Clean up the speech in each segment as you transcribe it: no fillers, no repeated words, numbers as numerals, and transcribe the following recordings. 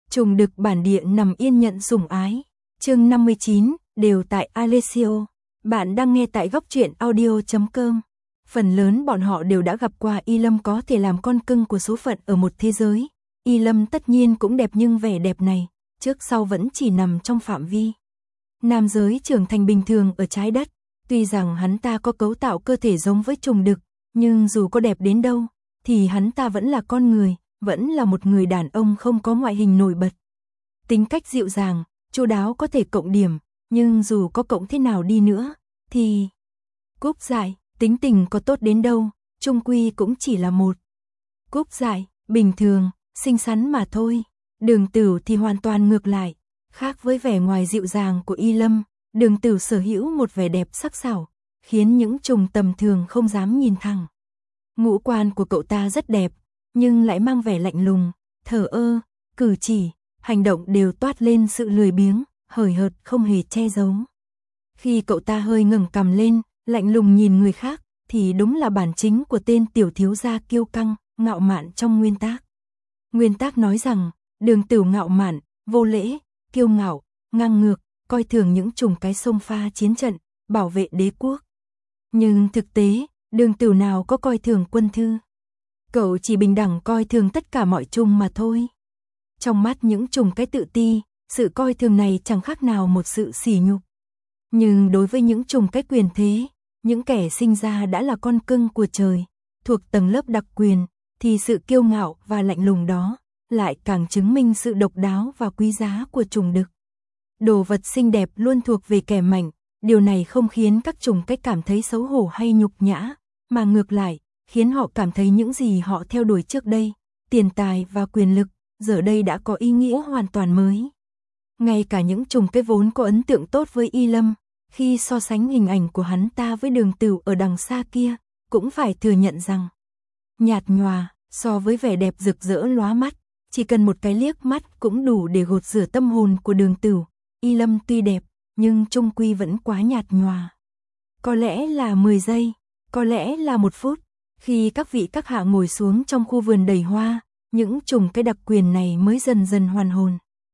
Trùng đực bản địa nằm yên nhận sủng ái. Chương 59, đều tại Alessio. Bạn đang nghe tại góc truyện audio.com. Phần lớn bọn họ đều đã gặp qua Y Lâm có thể làm con cưng của số phận ở một thế giới. Y Lâm tất nhiên cũng đẹp nhưng vẻ đẹp này, trước sau vẫn chỉ nằm trong phạm vi nam giới trưởng thành bình thường ở trái đất. Tuy rằng hắn ta có cấu tạo cơ thể giống với trùng đực, nhưng dù có đẹp đến đâu, thì hắn ta vẫn là con người, vẫn là một người đàn ông không có ngoại hình nổi bật. Tính cách dịu dàng, chu đáo có thể cộng điểm, nhưng dù có cộng thế nào đi nữa, thì Cúc Dại, tính tình có tốt đến đâu, chung quy cũng chỉ là một Cúc Dại, bình thường, xinh xắn mà thôi. Đường Tửu thì hoàn toàn ngược lại, khác với vẻ ngoài dịu dàng của Y Lâm, Đường Tửu sở hữu một vẻ đẹp sắc sảo, khiến những trùng tầm thường không dám nhìn thẳng. Ngũ quan của cậu ta rất đẹp, nhưng lại mang vẻ lạnh lùng, thờ ơ, cử chỉ, hành động đều toát lên sự lười biếng, hời hợt không hề che giấu. Khi cậu ta hơi ngẩng cằm lên, lạnh lùng nhìn người khác, thì đúng là bản chính của tên tiểu thiếu gia kiêu căng, ngạo mạn trong nguyên tác. Nguyên tác nói rằng, Đường Tửu ngạo mạn, vô lễ, kiêu ngạo, ngang ngược, coi thường những trùng cái xông pha chiến trận, bảo vệ đế quốc. Nhưng thực tế, Đường Tửu nào có coi thường quân thư. Cậu chỉ bình đẳng coi thường tất cả mọi trùng mà thôi. Trong mắt những trùng cái tự ti, sự coi thường này chẳng khác nào một sự sỉ nhục. Nhưng đối với những trùng cái quyền thế, những kẻ sinh ra đã là con cưng của trời, thuộc tầng lớp đặc quyền, thì sự kiêu ngạo và lạnh lùng đó lại càng chứng minh sự độc đáo và quý giá của trùng đực. Đồ vật xinh đẹp luôn thuộc về kẻ mạnh, điều này không khiến các trùng cái cảm thấy xấu hổ hay nhục nhã, mà ngược lại, khiến họ cảm thấy những gì họ theo đuổi trước đây, tiền tài và quyền lực, giờ đây đã có ý nghĩa hoàn toàn mới. Ngay cả những trùng cái vốn có ấn tượng tốt với Y Lâm, khi so sánh hình ảnh của hắn ta với Đường Tửu ở đằng xa kia, cũng phải thừa nhận rằng nhạt nhòa, so với vẻ đẹp rực rỡ lóa mắt, chỉ cần một cái liếc mắt cũng đủ để gột rửa tâm hồn của Đường Tửu. Y Lâm tuy đẹp, nhưng chung quy vẫn quá nhạt nhòa. Có lẽ là 10 giây, có lẽ là 1 phút, khi các vị các hạ ngồi xuống trong khu vườn đầy hoa, những trùng cái đặc quyền này mới dần dần hoàn hồn.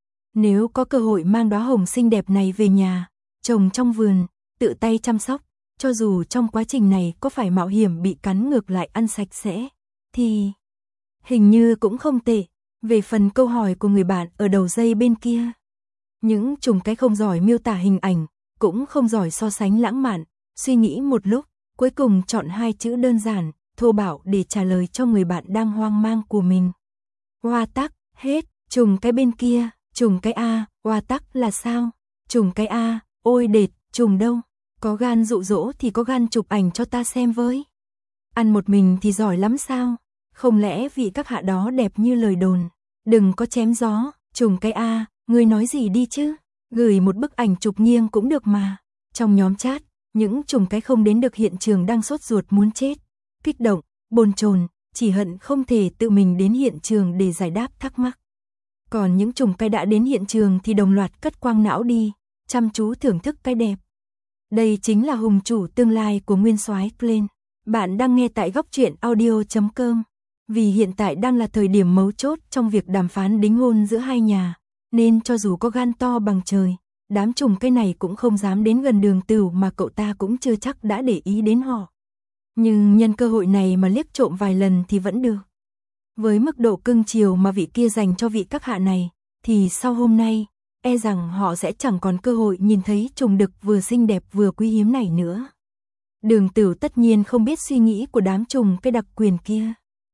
Nếu có cơ hội mang đóa hồng xinh đẹp này về nhà, trồng trong vườn, tự tay chăm sóc, cho dù trong quá trình này có phải mạo hiểm bị cắn ngược lại ăn sạch sẽ, thì hình như cũng không tệ. Về phần câu hỏi của người bạn ở đầu dây bên kia, những trùng cái không giỏi miêu tả hình ảnh, cũng không giỏi so sánh lãng mạn, suy nghĩ một lúc, cuối cùng chọn 2 chữ đơn giản, thô bạo để trả lời cho người bạn đang hoang mang của mình. Hoa tắc, hết. Trùng cái bên kia, trùng cái A, hoa tắc là sao? Trùng cái A, ôi đệt, trùng đâu? Có gan dụ dỗ thì có gan chụp ảnh cho ta xem với. Ăn một mình thì giỏi lắm sao? Không lẽ vị các hạ đó đẹp như lời đồn? Đừng có chém gió, trùng cái A, ngươi nói gì đi chứ? Gửi một bức ảnh chụp nghiêng cũng được mà. Trong nhóm chat, những trùng cái không đến được hiện trường đang sốt ruột muốn chết, kích động, bồn chồn, chỉ hận không thể tự mình đến hiện trường để giải đáp thắc mắc. Còn những trùng cái đã đến hiện trường thì đồng loạt cất quang não đi, chăm chú thưởng thức cái đẹp. Đây chính là hùng chủ tương lai của nguyên soái Glenn. Bạn đang nghe tại góc truyện audio.com. Vì hiện tại đang là thời điểm mấu chốt trong việc đàm phán đính hôn giữa hai nhà, nên cho dù có gan to bằng trời, đám trùng cái này cũng không dám đến gần Đường Tửu mà cậu ta cũng chưa chắc đã để ý đến họ. Nhưng nhân cơ hội này mà liếc trộm vài lần thì vẫn được. Với mức độ cưng chiều mà vị kia dành cho vị các hạ này, thì sau hôm nay, e rằng họ sẽ chẳng còn cơ hội nhìn thấy trùng đực vừa xinh đẹp vừa quý hiếm này nữa. Đường Tửu tất nhiên không biết suy nghĩ của đám trùng cái đặc quyền kia.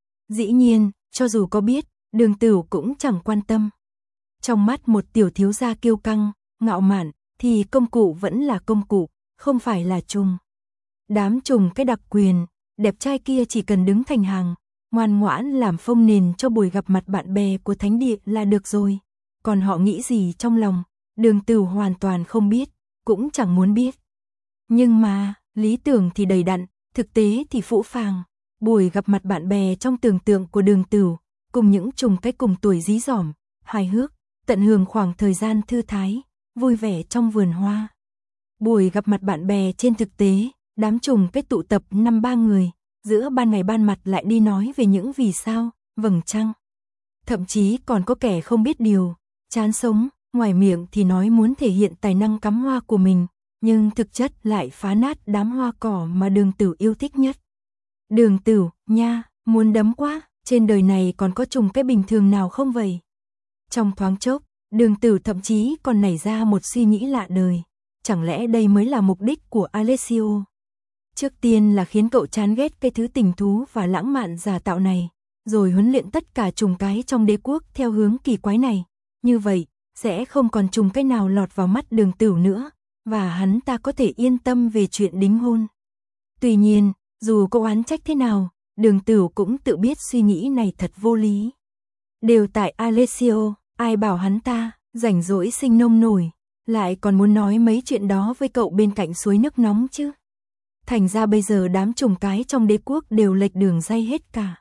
Dĩ nhiên, cho dù có biết, Đường Tửu cũng chẳng quan tâm. Trong mắt một tiểu thiếu gia kiêu căng, ngạo mạn, thì công cụ vẫn là công cụ, không phải là trùng. Đám trùng cái đặc quyền, đẹp trai kia chỉ cần đứng thành hàng, ngoan ngoãn làm phông nền cho buổi gặp mặt bạn bè của thánh địa là được rồi. Còn họ nghĩ gì trong lòng, Đường Tửu hoàn toàn không biết, cũng chẳng muốn biết. Nhưng mà, lý tưởng thì đầy đặn, thực tế thì phũ phàng. Buổi gặp mặt bạn bè trong tưởng tượng của Đường Tửu, cùng những trùng cái cùng tuổi dí dỏm, hài hước, tận hưởng khoảng thời gian thư thái, vui vẻ trong vườn hoa. Buổi gặp mặt bạn bè trên thực tế, đám trùng cái tụ tập 5-3 người, giữa ban ngày ban mặt lại đi nói về những vì sao, vầng trăng. Thậm chí còn có kẻ không biết điều, chán sống, ngoài miệng thì nói muốn thể hiện tài năng cắm hoa của mình, nhưng thực chất lại phá nát đám hoa cỏ mà Đường Tửu yêu thích nhất. Đường Tửu, nha, muốn đấm quá, trên đời này còn có trùng cái bình thường nào không vậy? Trong thoáng chốc, Đường Tửu thậm chí còn nảy ra một suy nghĩ lạ đời. Chẳng lẽ đây mới là mục đích của Alessio? Trước tiên là khiến cậu chán ghét cái thứ tình thú và lãng mạn giả tạo này, rồi huấn luyện tất cả trùng cái trong đế quốc theo hướng kỳ quái này. Như vậy, sẽ không còn trùng cái nào lọt vào mắt Đường Tửu nữa, và hắn ta có thể yên tâm về chuyện đính hôn. Tuy nhiên, dù có oán trách thế nào, Đường Tửu cũng tự biết suy nghĩ này thật vô lý. Đều tại Alessio, ai bảo hắn ta, rảnh rỗi sinh nông nổi, lại còn muốn nói mấy chuyện đó với cậu bên cạnh suối nước nóng chứ. Thành ra bây giờ đám trùng cái trong đế quốc đều lệch đường ray hết cả.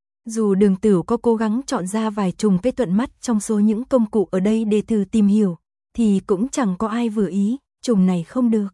Dù Đường Tửu có cố gắng chọn ra vài trùng cái thuận mắt trong số những công cụ ở đây để thử tìm hiểu, thì cũng chẳng có ai vừa ý, trùng này không được.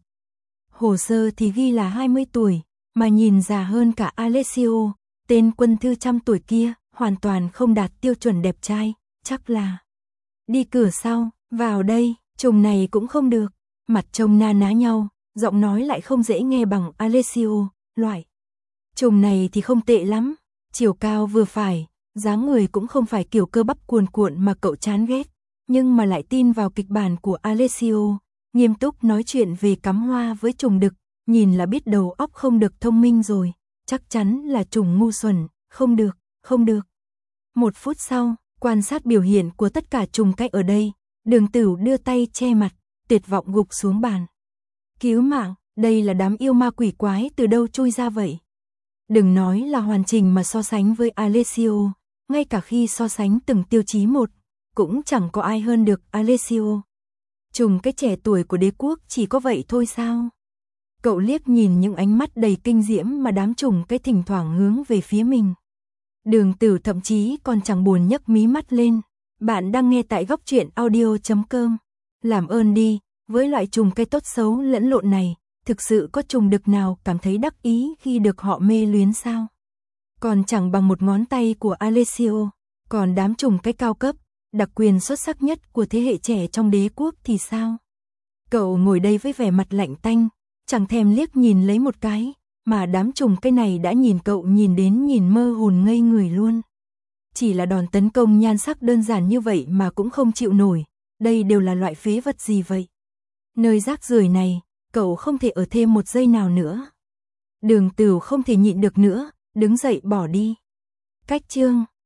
Hồ sơ thì ghi là 20 tuổi, mà nhìn già hơn cả Alessio, tên quân thư trăm tuổi kia, hoàn toàn không đạt tiêu chuẩn đẹp trai, chắc là đi cửa sau, vào đây, trùng này cũng không được, mặt trông na ná nhau, giọng nói lại không dễ nghe bằng Alessio, loại trùng này thì không tệ lắm, chiều cao vừa phải, dáng người cũng không phải kiểu cơ bắp cuồn cuộn mà cậu chán ghét, nhưng mà lại tin vào kịch bản của Alessio, nghiêm túc nói chuyện về cắm hoa với trùng đực, nhìn là biết đầu óc không được thông minh rồi, chắc chắn là trùng ngu xuẩn, không được, không được. Một phút sau, quan sát biểu hiện của tất cả trùng cái ở đây, Đường Tửu đưa tay che mặt, tuyệt vọng gục xuống bàn. Cứu mạng, đây là đám yêu ma quỷ quái từ đâu chui ra vậy? Đừng nói là hoàn chỉnh mà so sánh với Alessio, ngay cả khi so sánh từng tiêu chí một, cũng chẳng có ai hơn được Alessio. Trùng cái trẻ tuổi của đế quốc chỉ có vậy thôi sao? Cậu liếc nhìn những ánh mắt đầy kinh diễm mà đám trùng cái thỉnh thoảng hướng về phía mình. Đường Tửu thậm chí còn chẳng buồn nhấc mí mắt lên. Bạn đang nghe tại góc truyện audio.com. Làm ơn đi, với loại trùng cái tốt xấu lẫn lộn này, thực sự có trùng đực nào cảm thấy đắc ý khi được họ mê luyến sao? Còn chẳng bằng một ngón tay của Alessio, còn đám trùng cái cao cấp, đặc quyền xuất sắc nhất của thế hệ trẻ trong đế quốc thì sao? Cậu ngồi đây với vẻ mặt lạnh tanh, chẳng thèm liếc nhìn lấy một cái, mà đám trùng cái này đã nhìn cậu nhìn đến nhìn mơ hồn ngây người luôn. Chỉ là đòn tấn công nhan sắc đơn giản như vậy mà cũng không chịu nổi, đây đều là loại phế vật gì vậy? Nơi rác rưởi này, cậu không thể ở thêm một giây nào nữa. Đường Tửu không thể nhịn được nữa, đứng dậy bỏ đi. Cách chương